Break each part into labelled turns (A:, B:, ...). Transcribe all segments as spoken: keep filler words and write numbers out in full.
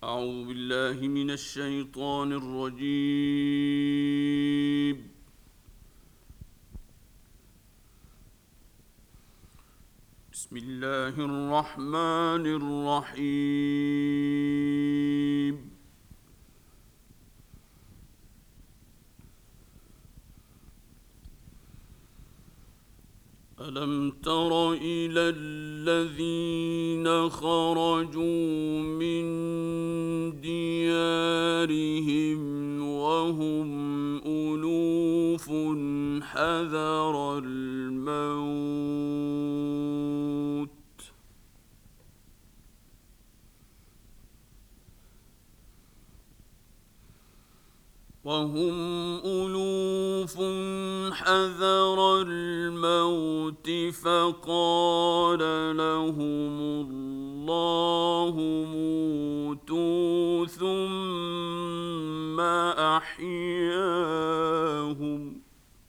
A: أعوذ بالله من الشيطان الرجيم. بسم الله الرحمن الرحيم. ألم تر إلى الذين خرجوا من ديارهم وهم ألوف حذر الموت وهم ألوف حذر الموت فقال لهم الله موتوا ثم أحياهم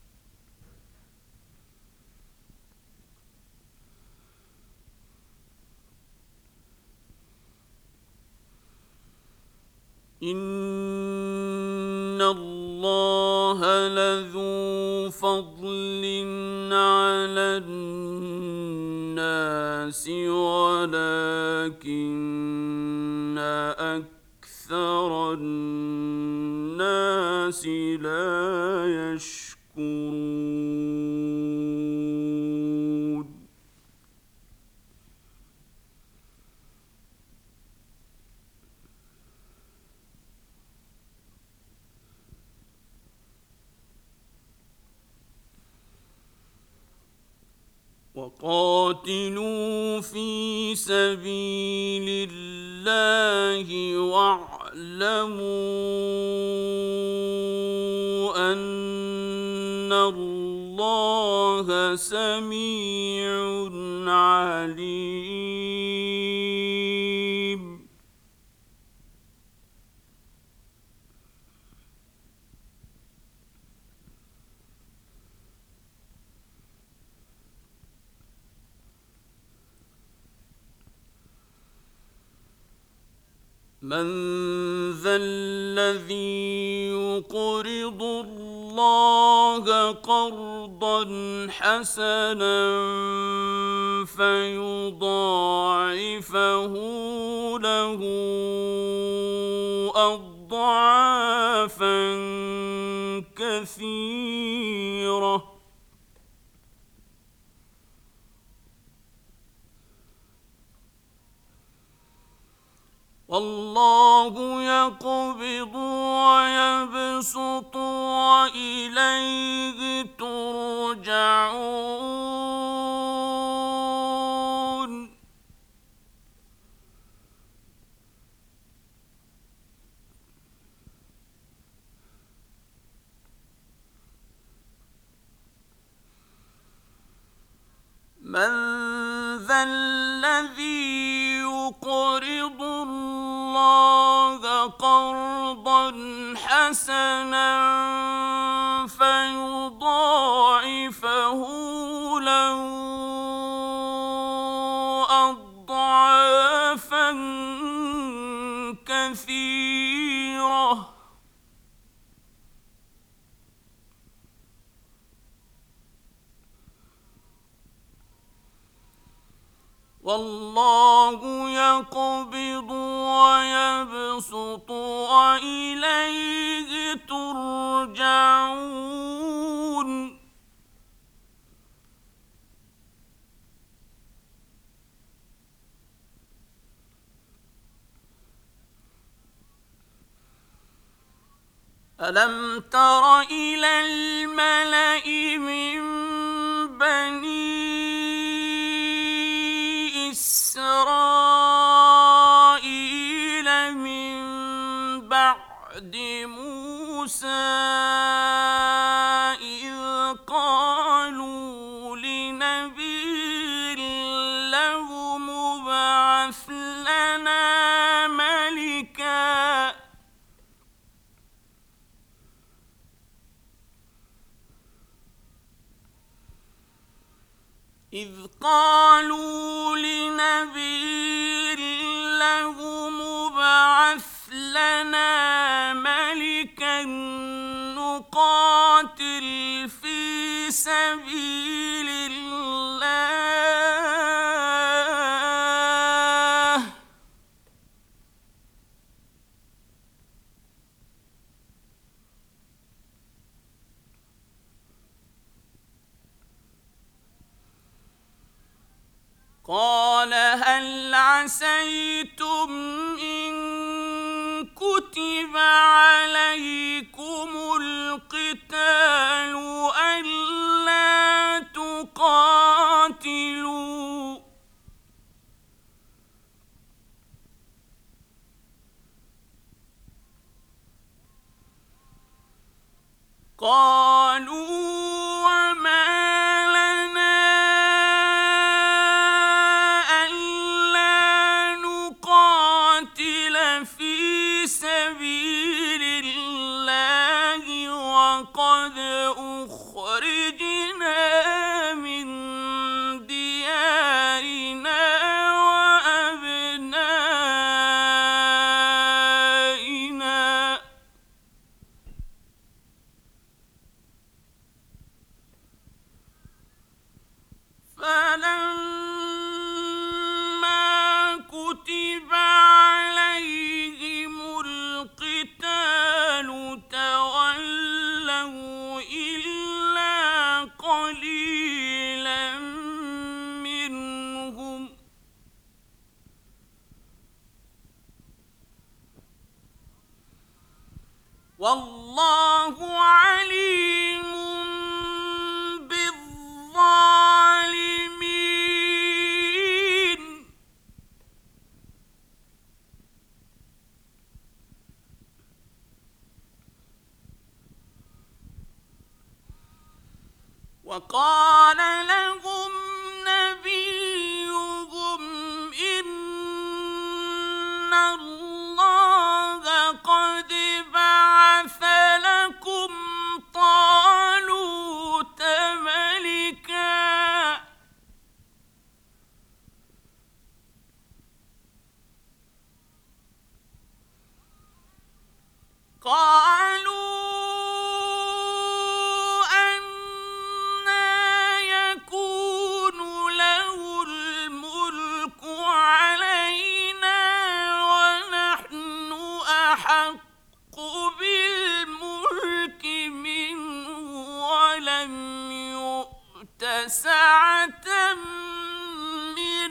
A: إن الله لذو فضل على الناس ولكن أكثر الناس لا يشكرون. وقاتلوا في سبيل الله واعلموا أن الله سميع عليم. من ذا الذي يقرض الله قرضا حسنا فيضاعفه له أضعافا كثيرة والله يقبض ويبسط وإليه ترجعون. من ذا الذي يقرض الله قرضا حسنا فيضاعفه له أضعافا كثيرة والله يقبض ويبسط وإليه ترجعون. ألم تر إلى الملأ من بني إسرائيل من بعد موسى إذ قالوا لنبي له ابعث لنا ملكا إذ قالوا لنبي له ابعث لنا ملكا نقاتل في سبيل الله. قال هل عسيتم إن كتب عليكم القتال ألا تقاتلوا؟ قالوا وما لنا ألا نقاتل في سبيل الله وقد أخرجنا من ديارنا وأبنائنا. فلما كتب عليهم القتال تولوا إلا قليلا منهم والله عليم بالظالمين. وقال لهم نبيهم إن الله قد بعث لكم طالوت ملكا. قالوا أنى يكون له الملك علينا ونحن أحق بالملك منه ولم يؤت سعة من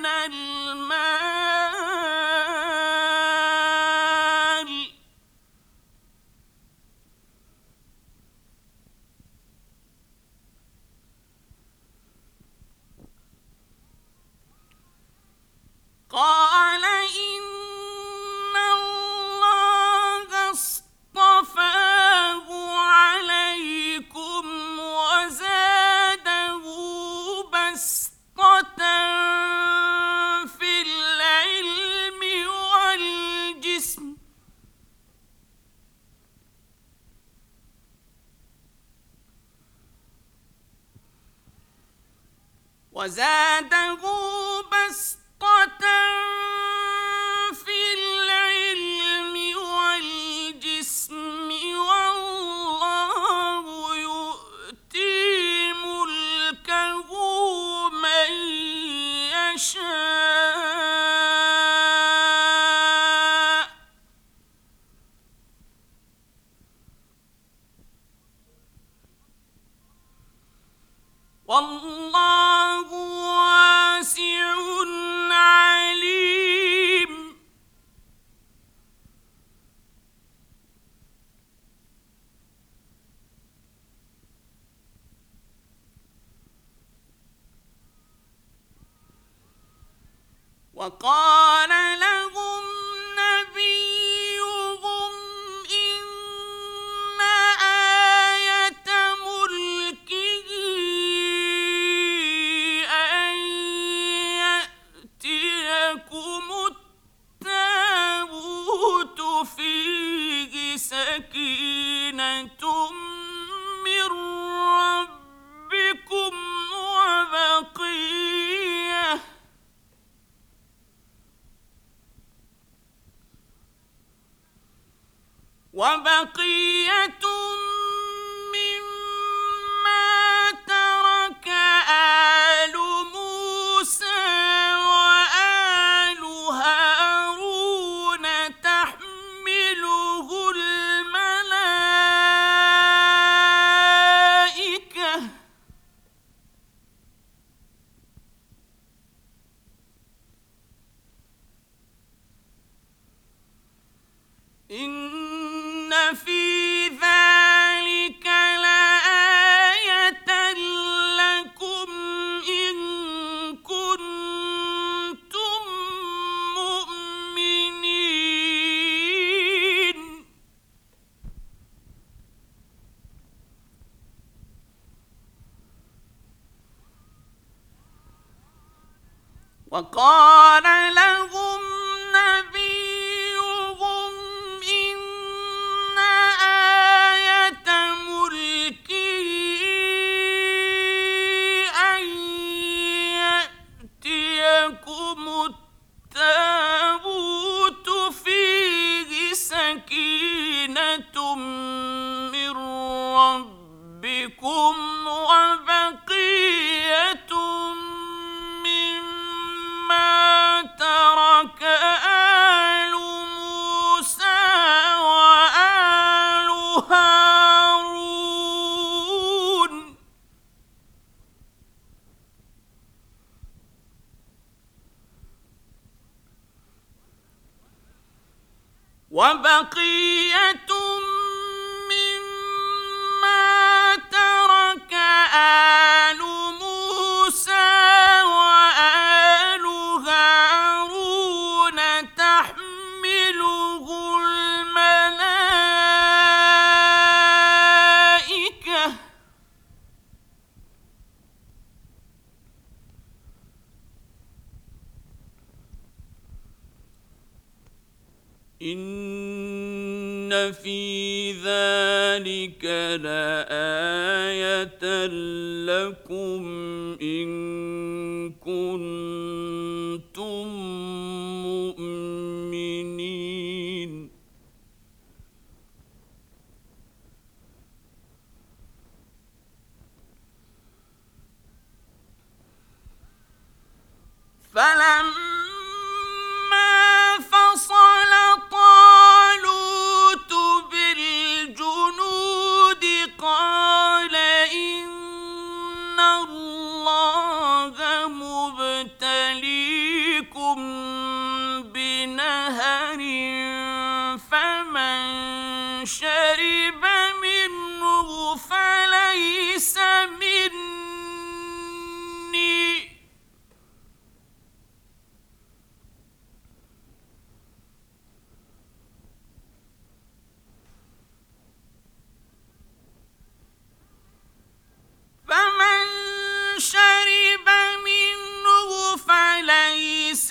A: المال. قال إن الله اصطفاه عليكم وزاده بسطة في العلم والجسم وزاده بسطة في العلم والجسم والله يؤتي ملكه من يشاء والله واسع عليم. وقال لهم نبيهم إن آية ملكه أن يأتيكم التابوت فيه سكينة من ربكم وبقية وبقية مما ترك آل موسى وآل هارون تحمله الملائكة إن في ذلك لآية لكم إن كنتم مؤمنين وقال لهم نبيهم إن آية ملكه أن يأتيكم التابوت فيه سكينة من ربكم وبقية مما ترك آل موسى وآل هارون وبقية مما ترك آل موسى وآل هارون تحمله الملائكة إن في ذلك لآية لكم إن كنتم مؤمنين فلما فصل طالوت بالجنود قال إن الله مبتليكم بنهر فمن شرب منه فليس مني فمن شرب منه فليس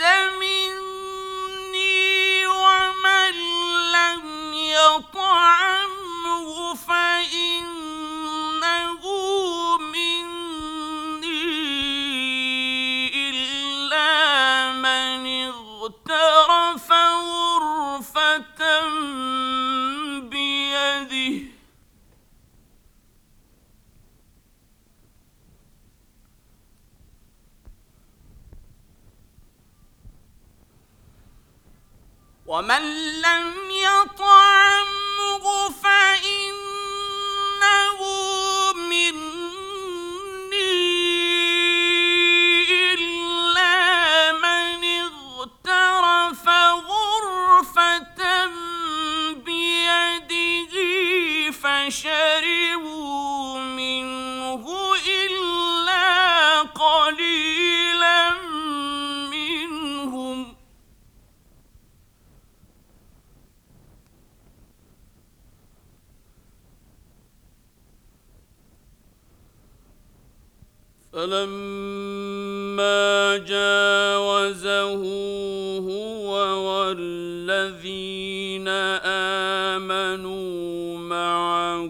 A: مني ومن لم يطعمه فإنه مني إلا من اغترف غرفة بيده ومن لم يطعمه فإنه مني إلا من اغترف غرفة بيده فشربوا منه إلا قليلا منهم فلما جاوزه هو والذين آمنوا معه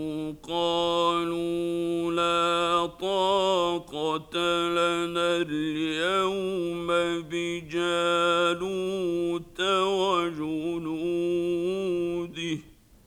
A: قالوا لا طاقة لنا اليوم بجالوت وجنوده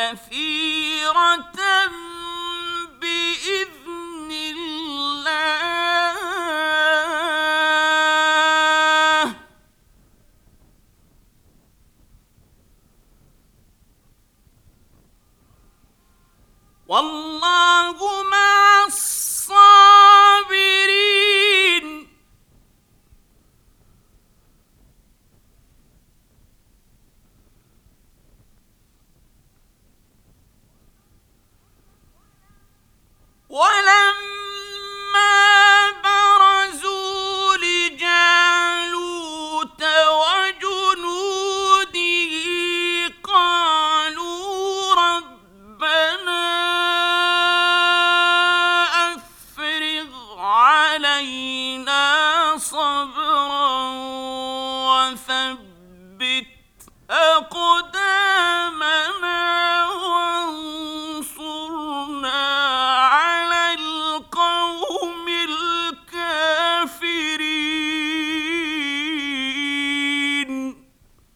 A: كثيرة بإذن الله والله مع الصابرين. ولما برزوا لجالوت وجنوده قالوا ربنا أفرغ علينا صبرا وثبت أقدامنا وانصرنا على القوم الكافرين.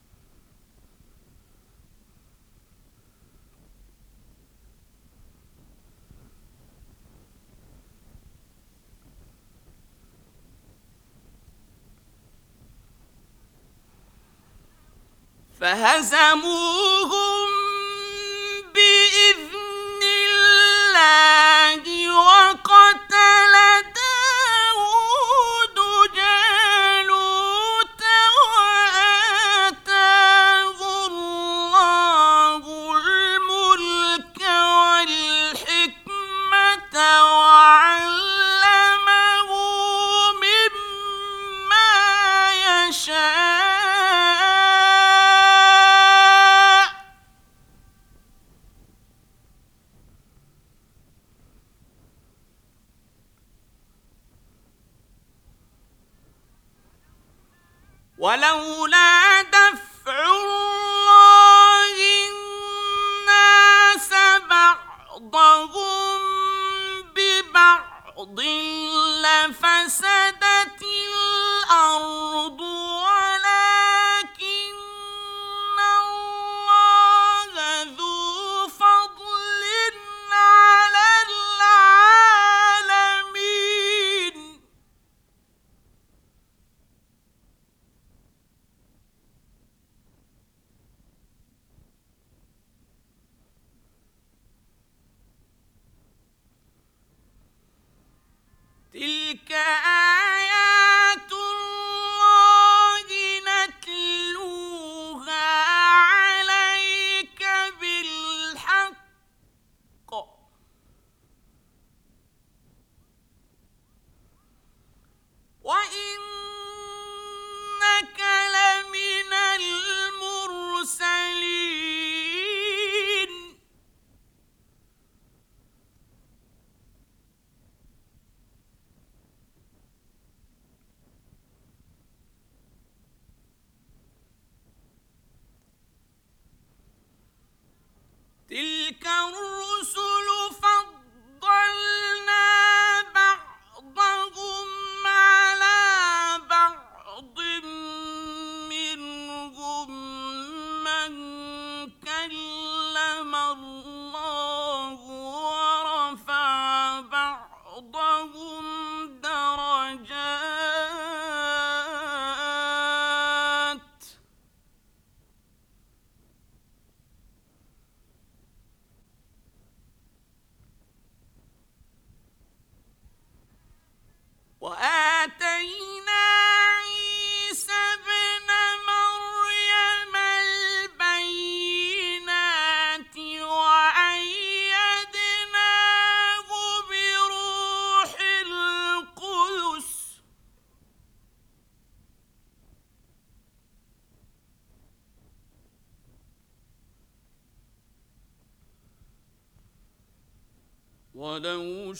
A: فهزموهم بإذن الله وقتل داود جالوت وآتاه الله الملك والحكمة وعلمه مما يشاء ولولا دفع الله الناس بعضهم ببعض لفسدت الأرض ولكن الله ذو فضل على العالمين. تلك آيات الله نتلوها عليك بالحق وإنك لمن المرسلين. تلك الرسل فضلنا بعضهم على بعض منهم من كلم الله ورفع بعضهم درجات وآتينا عيسى ابن مريم البينات وأيدناه بروح القدس ولو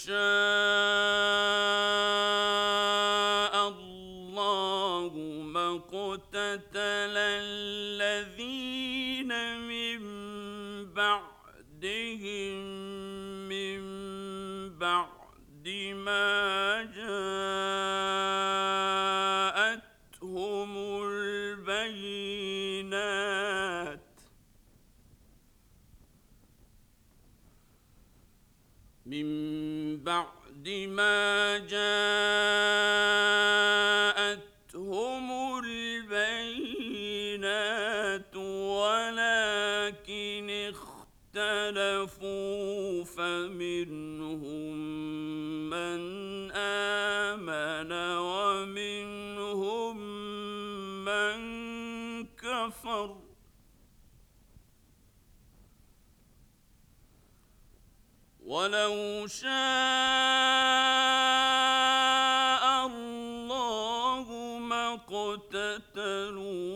A: شاء الله ما اقتتل الذين من بعدهم من بعد ما جاءتهم البينات بَعْدِ مَا جَاءَتْهُمُ الْبَيِّنَاتُ وَلَٰكِنِ اخْتَلَفُوا فَمِنْهُم مَّنْ آمَنَ وَمِنْهُم مَّن كَفَرَ ۚ وَلَوْ شَاءَ اللَّهُ مَا اقْتَتَلُوا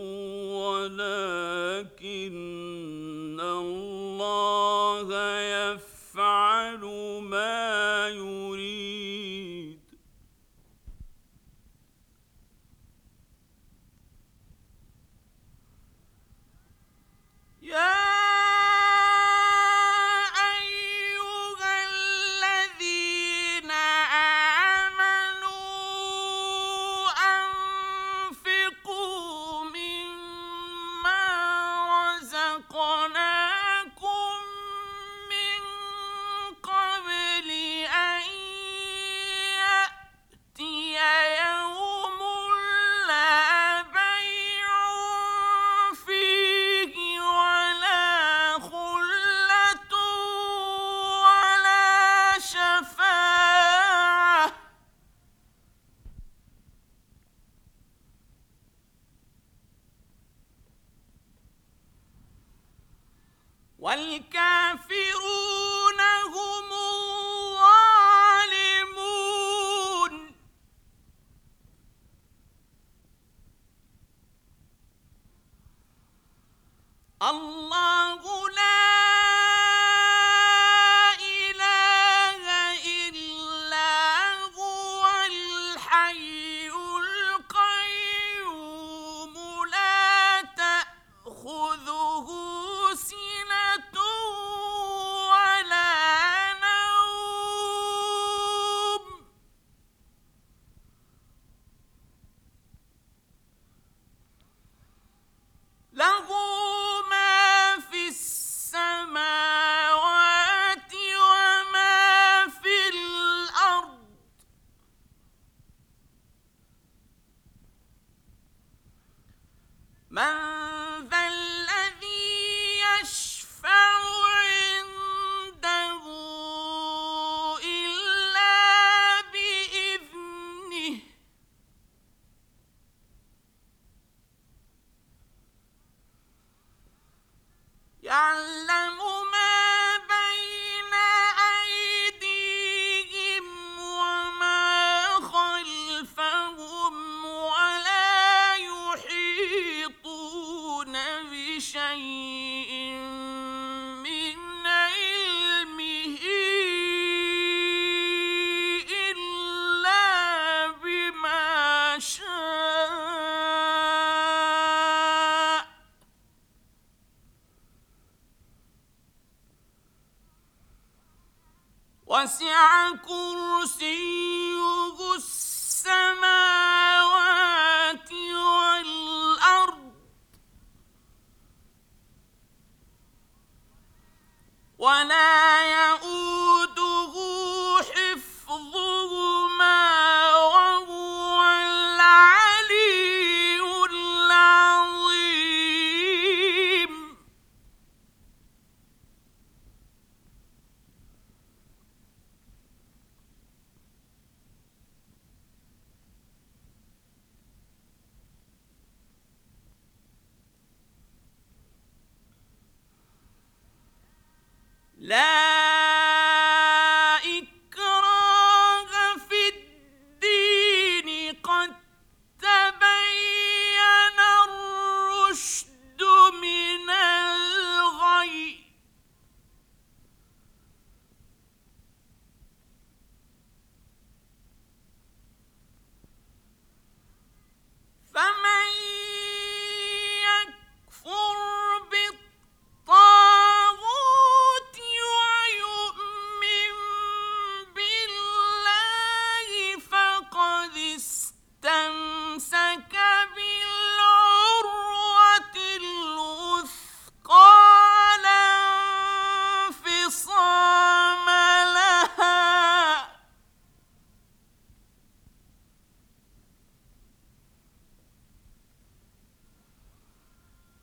A: وَلَٰكِنَّ اللَّهَ يَفْعَلُ مَا يُرِيدُ. يَا وَالْكَافِرُونَ هُمُ الظَّالِمُونَ. اللَّهُ لَا إِلَٰهَ إِلَّا هُوَ الْحَيُّ الْقَيُّومُ لَا تَأْخُذُهُ سِنَةٌ وَلَا نَوْمٌ، لَّهُ مَا فِي السَّمَاوَاتِ وَمَا فِي الْأَرْضِ، مَن ذَا الَّذِي يَشْفَعُ عِندَهُ إِلَّا بِإِذْنِهِ ۚ يَعْلَمُ مَا بَيْنَ أَيْدِيهِمْ وَمَا خَلْفَهُمْ وَلَا يُحِيطُونَ بِشَيْءٍ مِّنْ عِلْمِهِ إِلَّا بِمَا شَاءَ ۚ وَسِعَ كُرْسِيُّهُ السَّمَاوَاتِ وَالْأَرْضَ وَلَا يَئُودُهُ حِفْظُهُمَا وَهُوَ الْعَلِيُّ الْعَظِيمُ.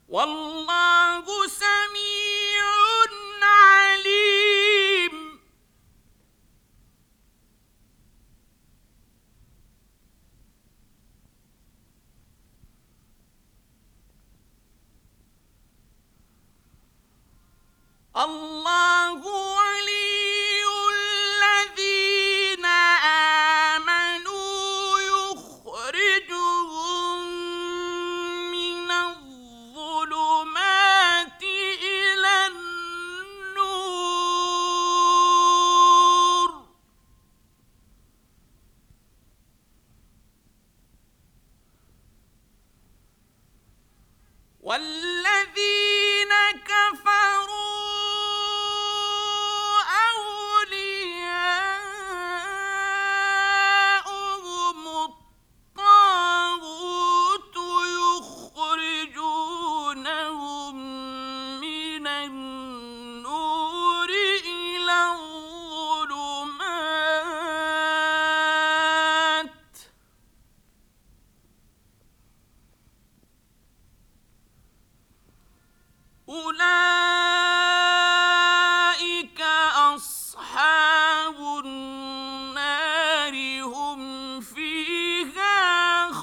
A: والله سميع عليم. الله ولي الذين آمنوا يخرجهم من الظلمات إلى النور، والذين كفروا أولياؤهم الطاغوت يخرجونهم من النور إلى الظلمات، أولئك أصحاب النار هم فيها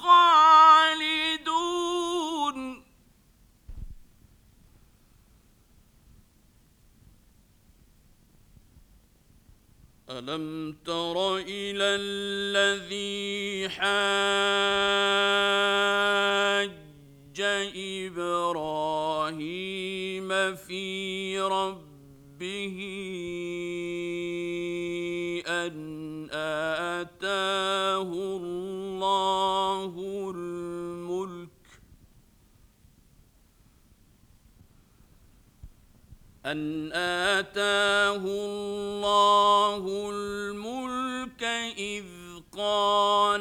A: خالدون. ألم تر إلى الذي حاج إبراهيم في ربه أن آتاه الله الملك أن آتاه الله الملك إذ قال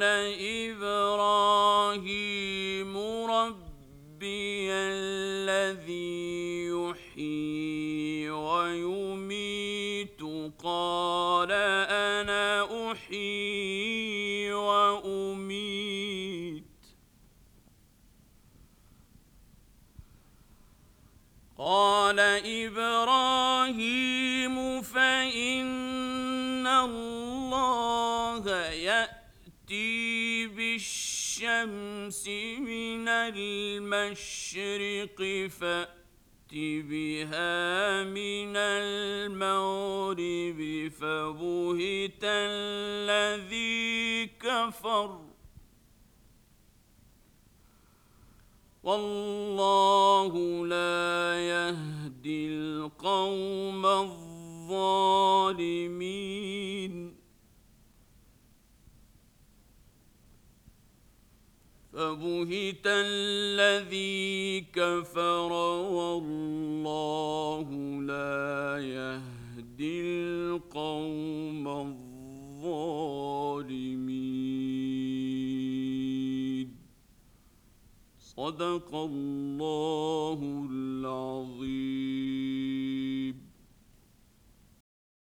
A: إبراهيم ربي الذي يحيي ويميت قال أنا أحيي وأميت قال إبراهيم فإن الله يأتي بالشمس من المشرق فأت بها من المغرب فبهت الذي كفر والله لا يهدي القوم الظالمين. فبهت الذي كفر والله لا يهدي القوم الظالمين. صدق الله العظيم.